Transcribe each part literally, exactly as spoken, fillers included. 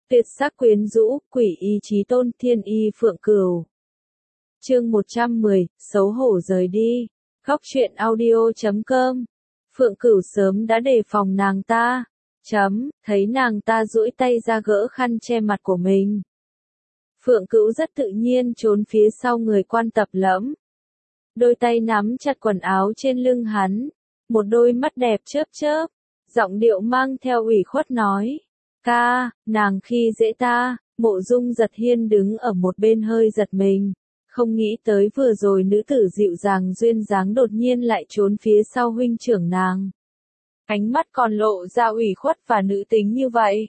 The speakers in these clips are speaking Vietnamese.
Tuyệt sắc quyến rũ, quỷ y chí tôn, thiên y phượng cửu. Chương một trăm mười, xấu hổ rời đi. Góc truyện audio chấm com. Phượng Cửu sớm đã đề phòng nàng ta. Chấm, thấy nàng ta duỗi tay ra gỡ khăn che mặt của mình. Phượng Cửu rất tự nhiên trốn phía sau người Quan Tập Lẫm. Đôi tay nắm chặt quần áo trên lưng hắn. Một đôi mắt đẹp chớp chớp. Giọng điệu mang theo ủy khuất nói. Ca, nàng khi dễ ta. Mộ Dung Giật Hiên đứng ở một bên hơi giật mình. Không nghĩ tới vừa rồi nữ tử dịu dàng duyên dáng đột nhiên lại trốn phía sau huynh trưởng nàng. Ánh mắt còn lộ ra ủy khuất và nữ tính như vậy.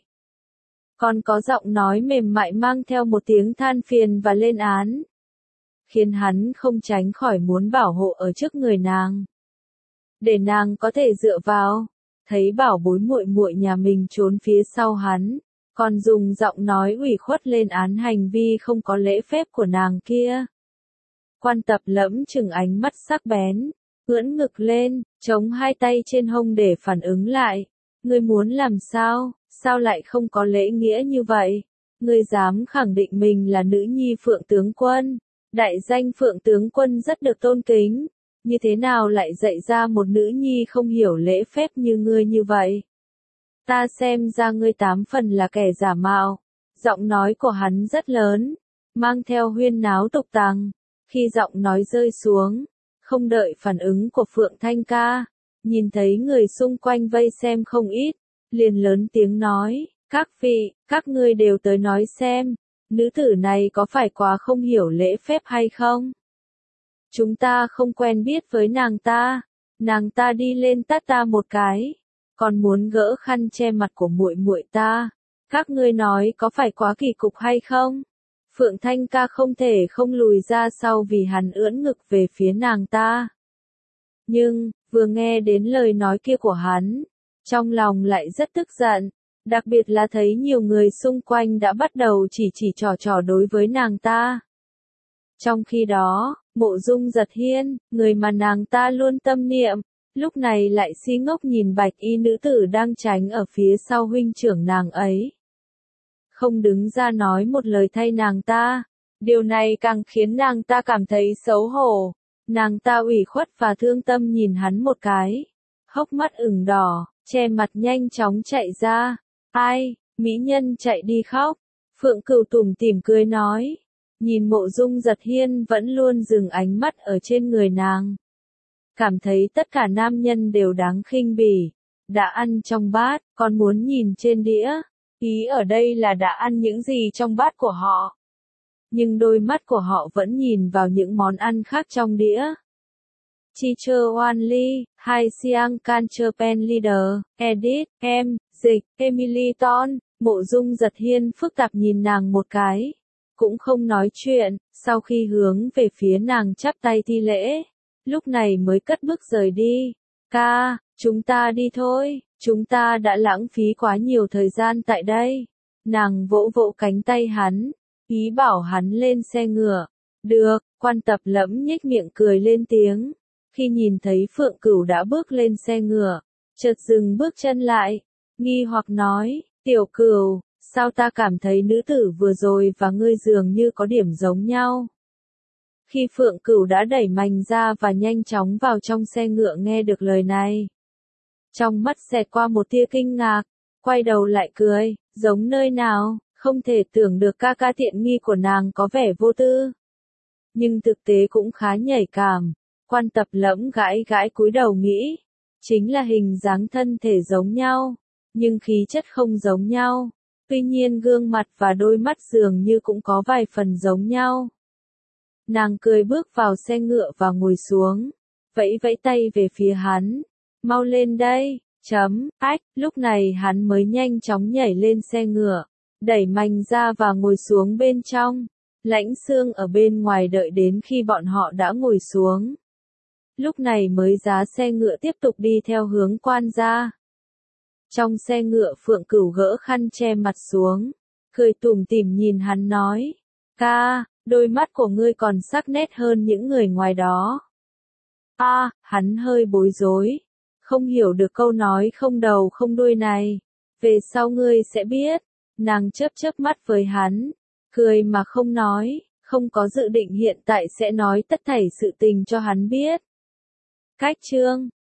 Còn có giọng nói mềm mại mang theo một tiếng than phiền và lên án. Khiến hắn không tránh khỏi muốn bảo hộ ở trước người nàng. Để nàng có thể dựa vào. Thấy bảo bối muội muội nhà mình trốn phía sau hắn. Còn dùng giọng nói ủy khuất lên án hành vi không có lễ phép của nàng kia. Quan Tập Lẫm chừng ánh mắt sắc bén, ưỡn ngực lên, chống hai tay trên hông để phản ứng lại. Ngươi muốn làm sao, sao lại không có lễ nghĩa như vậy? Ngươi dám khẳng định mình là nữ nhi Phượng tướng quân, đại danh Phượng tướng quân rất được tôn kính, như thế nào lại dạy ra một nữ nhi không hiểu lễ phép như ngươi như vậy? Ta xem ra ngươi tám phần là kẻ giả mạo. Giọng nói của hắn rất lớn, mang theo huyên náo tục tằng. Khi giọng nói rơi xuống, không đợi phản ứng của Phượng Thanh ca, nhìn thấy người xung quanh vây xem không ít, liền lớn tiếng nói, các vị, các ngươi đều tới nói xem, nữ tử này có phải quá không hiểu lễ phép hay không? Chúng ta không quen biết với nàng ta, nàng ta đi lên tát ta một cái, còn muốn gỡ khăn che mặt của muội muội ta, các ngươi nói có phải quá kỳ cục hay không? Phượng Thanh ca không thể không lùi ra sau vì hắn ưỡn ngực về phía nàng ta. Nhưng, vừa nghe đến lời nói kia của hắn, trong lòng lại rất tức giận, đặc biệt là thấy nhiều người xung quanh đã bắt đầu chỉ chỉ trò trò đối với nàng ta. Trong khi đó, Mộ Dung Giật Hiên, người mà nàng ta luôn tâm niệm, lúc này lại si ngốc nhìn bạch y nữ tử đang tránh ở phía sau huynh trưởng nàng ấy. Không đứng ra nói một lời thay nàng ta. Điều này càng khiến nàng ta cảm thấy xấu hổ. Nàng ta ủy khuất và thương tâm nhìn hắn một cái. Hốc mắt ửng đỏ, che mặt nhanh chóng chạy ra. Ai, mỹ nhân chạy đi khóc. Phượng Cửu tủm tỉm cười nói. Nhìn Mộ Dung Giật Hiên vẫn luôn dừng ánh mắt ở trên người nàng. Cảm thấy tất cả nam nhân đều đáng khinh bỉ. Đã ăn trong bát, còn muốn nhìn trên đĩa. Ý ở đây là đã ăn những gì trong bát của họ. Nhưng đôi mắt của họ vẫn nhìn vào những món ăn khác trong đĩa. Teacher Wanli, Hai Siang Cancher Pen Leader, Edit, Em, Dịch, Emily Ton, Mộ Dung Giật Hiên phức tạp nhìn nàng một cái. Cũng không nói chuyện, sau khi hướng về phía nàng chắp tay thi lễ. Lúc này mới cất bước rời đi. Ca, chúng ta đi thôi. Chúng ta đã lãng phí quá nhiều thời gian tại đây. Nàng vỗ vỗ cánh tay hắn, ý bảo hắn lên xe ngựa. Được, Quan Tập Lẫm nhếch miệng cười lên tiếng. Khi nhìn thấy Phượng Cửu đã bước lên xe ngựa, chợt dừng bước chân lại, nghi hoặc nói, Tiểu Cửu, sao ta cảm thấy nữ tử vừa rồi và ngươi dường như có điểm giống nhau? Khi Phượng Cửu đã đẩy mành ra và nhanh chóng vào trong xe ngựa nghe được lời này. Trong mắt xẹt qua một tia kinh ngạc, quay đầu lại cười, giống nơi nào, không thể tưởng được ca ca tiện nghi của nàng có vẻ vô tư. Nhưng thực tế cũng khá nhạy cảm, Quan Tập Lẫm gãi gãi cúi đầu nghĩ, chính là hình dáng thân thể giống nhau, nhưng khí chất không giống nhau, tuy nhiên gương mặt và đôi mắt dường như cũng có vài phần giống nhau. Nàng cười bước vào xe ngựa và ngồi xuống, vẫy vẫy tay về phía hắn. Mau lên đây, chấm, ách, lúc này hắn mới nhanh chóng nhảy lên xe ngựa, đẩy mành ra và ngồi xuống bên trong. Lãnh Xương ở bên ngoài đợi đến khi bọn họ đã ngồi xuống. Lúc này mới giá xe ngựa tiếp tục đi theo hướng quan gia. Trong xe ngựa Phượng Cửu gỡ khăn che mặt xuống, cười tủm tỉm nhìn hắn nói, ca, đôi mắt của ngươi còn sắc nét hơn những người ngoài đó. A, à, hắn hơi bối rối. Không hiểu được câu nói không đầu không đuôi này. Về sau ngươi sẽ biết. Nàng chớp chớp mắt với hắn, cười mà không nói, không có dự định hiện tại sẽ nói tất thảy sự tình cho hắn biết. Cách chương